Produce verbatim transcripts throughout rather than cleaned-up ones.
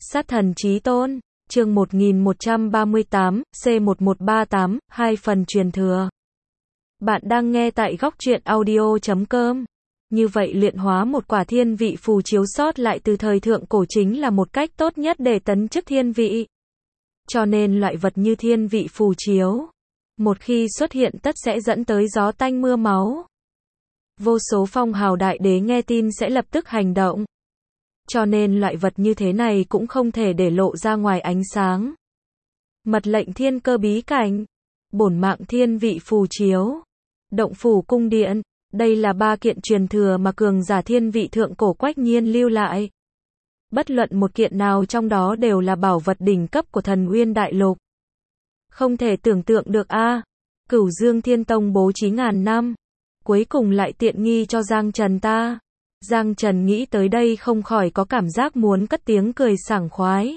Sát thần chí tôn, chương một nghìn một trăm ba mươi tám, C một một ba tám, hai phần truyền thừa. Bạn đang nghe tại góc truyện audio chấm com. Như vậy luyện hóa một quả thiên vị phù chiếu sót lại từ thời thượng cổ chính là một cách tốt nhất để tấn chức thiên vị. Cho nên loại vật như thiên vị phù chiếu, một khi xuất hiện tất sẽ dẫn tới gió tanh mưa máu. Vô số phong hào đại đế nghe tin sẽ lập tức hành động. Cho nên loại vật như thế này cũng không thể để lộ ra ngoài ánh sáng. Mật lệnh thiên cơ bí cảnh, bổn mạng thiên vị phù chiếu, động phủ cung điện, đây là ba kiện truyền thừa mà cường giả thiên vị thượng cổ Quách Nhiên lưu lại. Bất luận một kiện nào trong đó đều là bảo vật đỉnh cấp của Thần Uyên Đại Lục. Không thể tưởng tượng được a, à, Cửu Dương Thiên Tông bố trí ngàn năm, cuối cùng lại tiện nghi cho Giang Trần ta. Giang Trần nghĩ tới đây không khỏi có cảm giác muốn cất tiếng cười sảng khoái.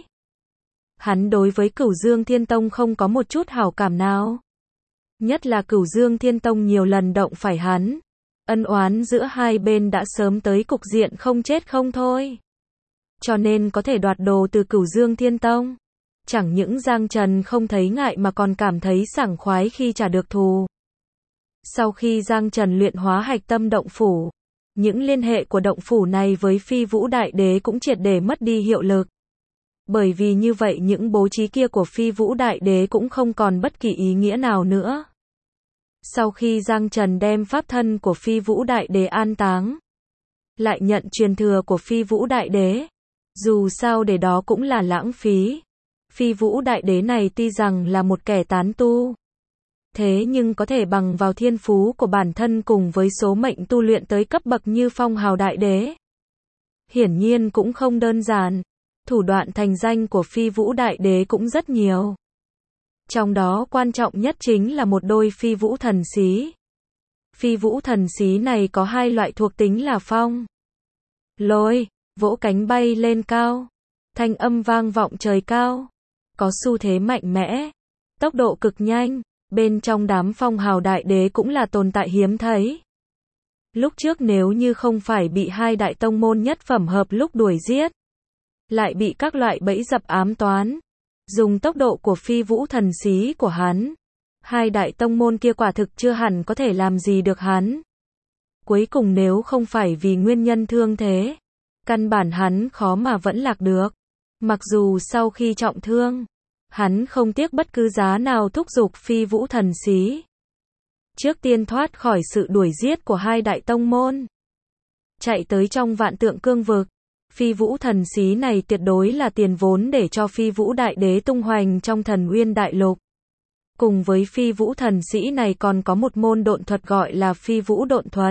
Hắn đối với Cửu Dương Thiên Tông không có một chút hảo cảm nào. Nhất là Cửu Dương Thiên Tông nhiều lần động phải hắn. Ân oán giữa hai bên đã sớm tới cục diện không chết không thôi. Cho nên có thể đoạt đồ từ Cửu Dương Thiên Tông. Chẳng những Giang Trần không thấy ngại mà còn cảm thấy sảng khoái khi trả được thù. Sau khi Giang Trần luyện hóa hạch tâm động phủ, những liên hệ của động phủ này với Phi Vũ Đại Đế cũng triệt để mất đi hiệu lực. Bởi vì như vậy những bố trí kia của Phi Vũ Đại Đế cũng không còn bất kỳ ý nghĩa nào nữa. Sau khi Giang Trần đem pháp thân của Phi Vũ Đại Đế an táng, lại nhận truyền thừa của Phi Vũ Đại Đế, dù sao để đó cũng là lãng phí. Phi Vũ Đại Đế này tuy rằng là một kẻ tán tu, thế nhưng có thể bằng vào thiên phú của bản thân cùng với số mệnh tu luyện tới cấp bậc như Phong Hào Đại Đế, hiển nhiên cũng không đơn giản. Thủ đoạn thành danh của Phi Vũ Đại Đế cũng rất nhiều. Trong đó quan trọng nhất chính là một đôi Phi Vũ Thần Xí. Phi Vũ Thần Xí này có hai loại thuộc tính là phong, lôi, vỗ cánh bay lên cao, thanh âm vang vọng trời cao, có xu thế mạnh mẽ, tốc độ cực nhanh. Bên trong đám Phong Hào Đại Đế cũng là tồn tại hiếm thấy. Lúc trước nếu như không phải bị hai đại tông môn nhất phẩm hợp lúc đuổi giết, lại bị các loại bẫy dập ám toán, dùng tốc độ của Phi Vũ Thần Xí của hắn, hai đại tông môn kia quả thực chưa hẳn có thể làm gì được hắn. Cuối cùng nếu không phải vì nguyên nhân thương thế, căn bản hắn khó mà vẫn lạc được. Mặc dù sau khi trọng thương, hắn không tiếc bất cứ giá nào thúc giục Phi Vũ Thần Xí, trước tiên thoát khỏi sự đuổi giết của hai đại tông môn, chạy tới trong Vạn Tượng Cương Vực. Phi Vũ Thần Xí này tuyệt đối là tiền vốn để cho Phi Vũ Đại Đế tung hoành trong Thần Uyên Đại Lục. Cùng với Phi Vũ Thần Xí này còn có một môn độn thuật gọi là Phi Vũ Độn Thuật.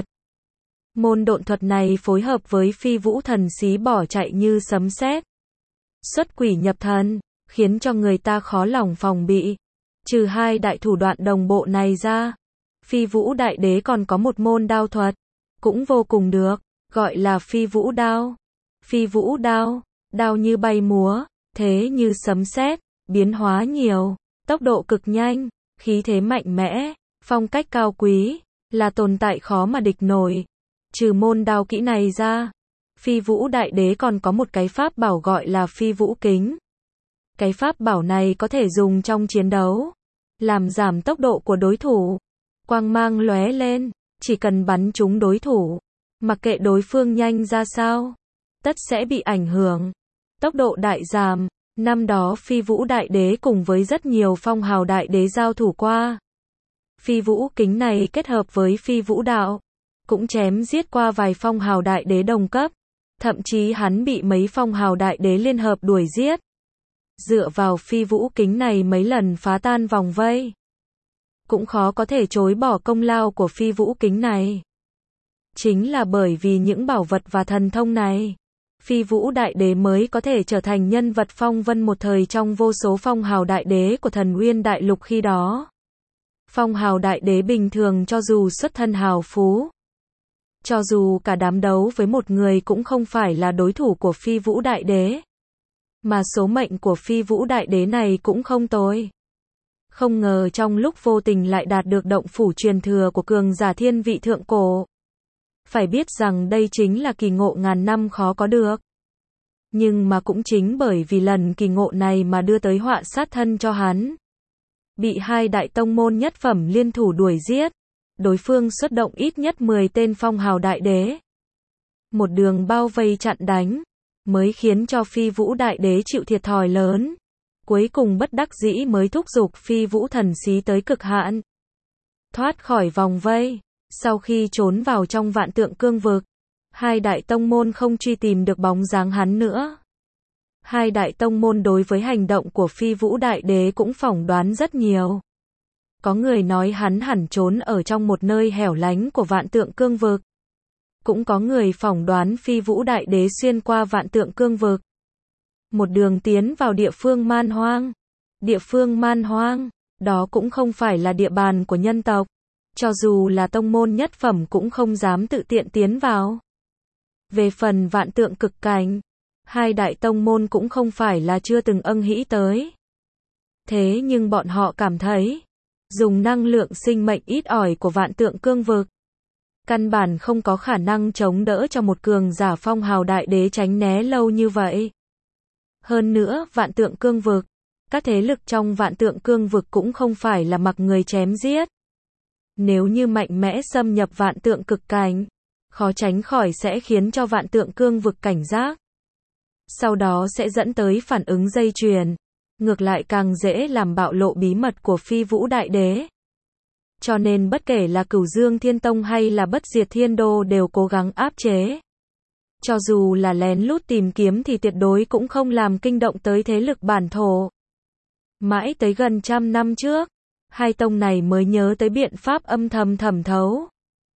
Môn độn thuật này phối hợp với Phi Vũ Thần Xí bỏ chạy như sấm sét, xuất quỷ nhập thần, khiến cho người ta khó lòng phòng bị. Trừ hai đại thủ đoạn đồng bộ này ra, Phi Vũ Đại Đế còn có một môn đao thuật, cũng vô cùng được, gọi là Phi Vũ Đao. Phi Vũ Đao, đao như bay múa, thế như sấm sét, biến hóa nhiều, tốc độ cực nhanh, khí thế mạnh mẽ, phong cách cao quý, là tồn tại khó mà địch nổi. Trừ môn đao kỹ này ra, Phi Vũ Đại Đế còn có một cái pháp bảo gọi là Phi Vũ Kính. Cái pháp bảo này có thể dùng trong chiến đấu, làm giảm tốc độ của đối thủ. Quang mang lóe lên, chỉ cần bắn trúng đối thủ, mặc kệ đối phương nhanh ra sao, tất sẽ bị ảnh hưởng. Tốc độ đại giảm. Năm đó Phi Vũ Đại Đế cùng với rất nhiều Phong Hào Đại Đế giao thủ qua. Phi Vũ Kính này kết hợp với Phi Vũ Đạo, cũng chém giết qua vài Phong Hào Đại Đế đồng cấp. Thậm chí hắn bị mấy Phong Hào Đại Đế liên hợp đuổi giết. Dựa vào Phi Vũ Kính này mấy lần phá tan vòng vây, cũng khó có thể chối bỏ công lao của Phi Vũ Kính này. Chính là bởi vì những bảo vật và thần thông này, Phi Vũ Đại Đế mới có thể trở thành nhân vật phong vân một thời trong vô số Phong Hào Đại Đế của Thần Uyên Đại Lục khi đó. Phong Hào Đại Đế bình thường cho dù xuất thân hào phú, cho dù cả đám đấu với một người cũng không phải là đối thủ của Phi Vũ Đại Đế. Mà số mệnh của Phi Vũ Đại Đế này cũng không tồi. Không ngờ trong lúc vô tình lại đạt được động phủ truyền thừa của cường giả thiên vị thượng cổ. Phải biết rằng đây chính là kỳ ngộ ngàn năm khó có được. Nhưng mà cũng chính bởi vì lần kỳ ngộ này mà đưa tới họa sát thân cho hắn. Bị hai đại tông môn nhất phẩm liên thủ đuổi giết. Đối phương xuất động ít nhất mười tên phong hào đại đế. Một đường bao vây chặn đánh, mới khiến cho Phi Vũ đại đế chịu thiệt thòi lớn. Cuối cùng bất đắc dĩ mới thúc giục Phi Vũ thần xí tới cực hạn. Thoát khỏi vòng vây, sau khi trốn vào trong vạn tượng cương vực, hai đại tông môn không truy tìm được bóng dáng hắn nữa. Hai đại tông môn đối với hành động của Phi Vũ đại đế cũng phỏng đoán rất nhiều. Có người nói hắn hẳn trốn ở trong một nơi hẻo lánh của vạn tượng cương vực. Cũng có người phỏng đoán Phi Vũ đại đế xuyên qua vạn tượng cương vực. Một đường tiến vào địa phương man hoang. Địa phương man hoang, đó cũng không phải là địa bàn của nhân tộc. Cho dù là tông môn nhất phẩm cũng không dám tự tiện tiến vào. Về phần vạn tượng cực cảnh, hai đại tông môn cũng không phải là chưa từng âng hĩ tới. Thế nhưng bọn họ cảm thấy, dùng năng lượng sinh mệnh ít ỏi của vạn tượng cương vực, căn bản không có khả năng chống đỡ cho một cường giả phong hào đại đế tránh né lâu như vậy. Hơn nữa, vạn tượng cương vực, các thế lực trong vạn tượng cương vực cũng không phải là mặc người chém giết. Nếu như mạnh mẽ xâm nhập vạn tượng cực cảnh, khó tránh khỏi sẽ khiến cho vạn tượng cương vực cảnh giác. Sau đó sẽ dẫn tới phản ứng dây chuyền, ngược lại càng dễ làm bạo lộ bí mật của Phi Vũ đại đế. Cho nên bất kể là Cửu Dương Thiên Tông hay là Bất Diệt Thiên Đô đều cố gắng áp chế. Cho dù là lén lút tìm kiếm thì tuyệt đối cũng không làm kinh động tới thế lực bản thổ. Mãi tới gần trăm năm trước, hai tông này mới nhớ tới biện pháp âm thầm thẩm thấu.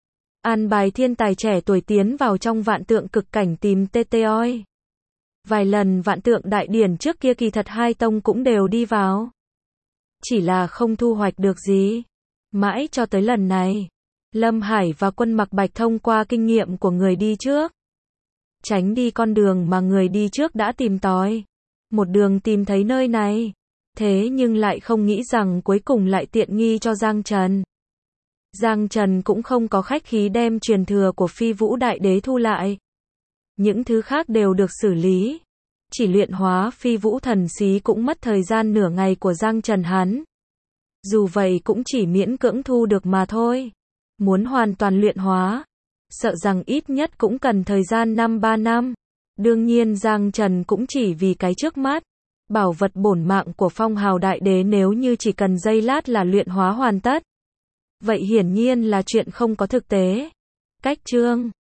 An bài thiên tài trẻ tuổi tiến vào trong vạn tượng cực cảnh tìm tê tê oi. Vài lần vạn tượng đại điển trước kia kỳ thật hai tông cũng đều đi vào. Chỉ là không thu hoạch được gì. Mãi cho tới lần này, Lâm Hải và Quân Mặc Bạch thông qua kinh nghiệm của người đi trước, tránh đi con đường mà người đi trước đã tìm tòi. Một đường tìm thấy nơi này. Thế nhưng lại không nghĩ rằng cuối cùng lại tiện nghi cho Giang Trần. Giang Trần cũng không có khách khí đem truyền thừa của Phi Vũ đại đế thu lại. Những thứ khác đều được xử lý. Chỉ luyện hóa Phi Vũ thần xí cũng mất thời gian nửa ngày của Giang Trần hắn. Dù vậy cũng chỉ miễn cưỡng thu được mà thôi. Muốn hoàn toàn luyện hóa, sợ rằng ít nhất cũng cần thời gian năm ba năm. Đương nhiên Giang Trần cũng chỉ vì cái trước mắt. Bảo vật bổn mạng của phong hào đại đế nếu như chỉ cần giây lát là luyện hóa hoàn tất. Vậy hiển nhiên là chuyện không có thực tế. Cách chương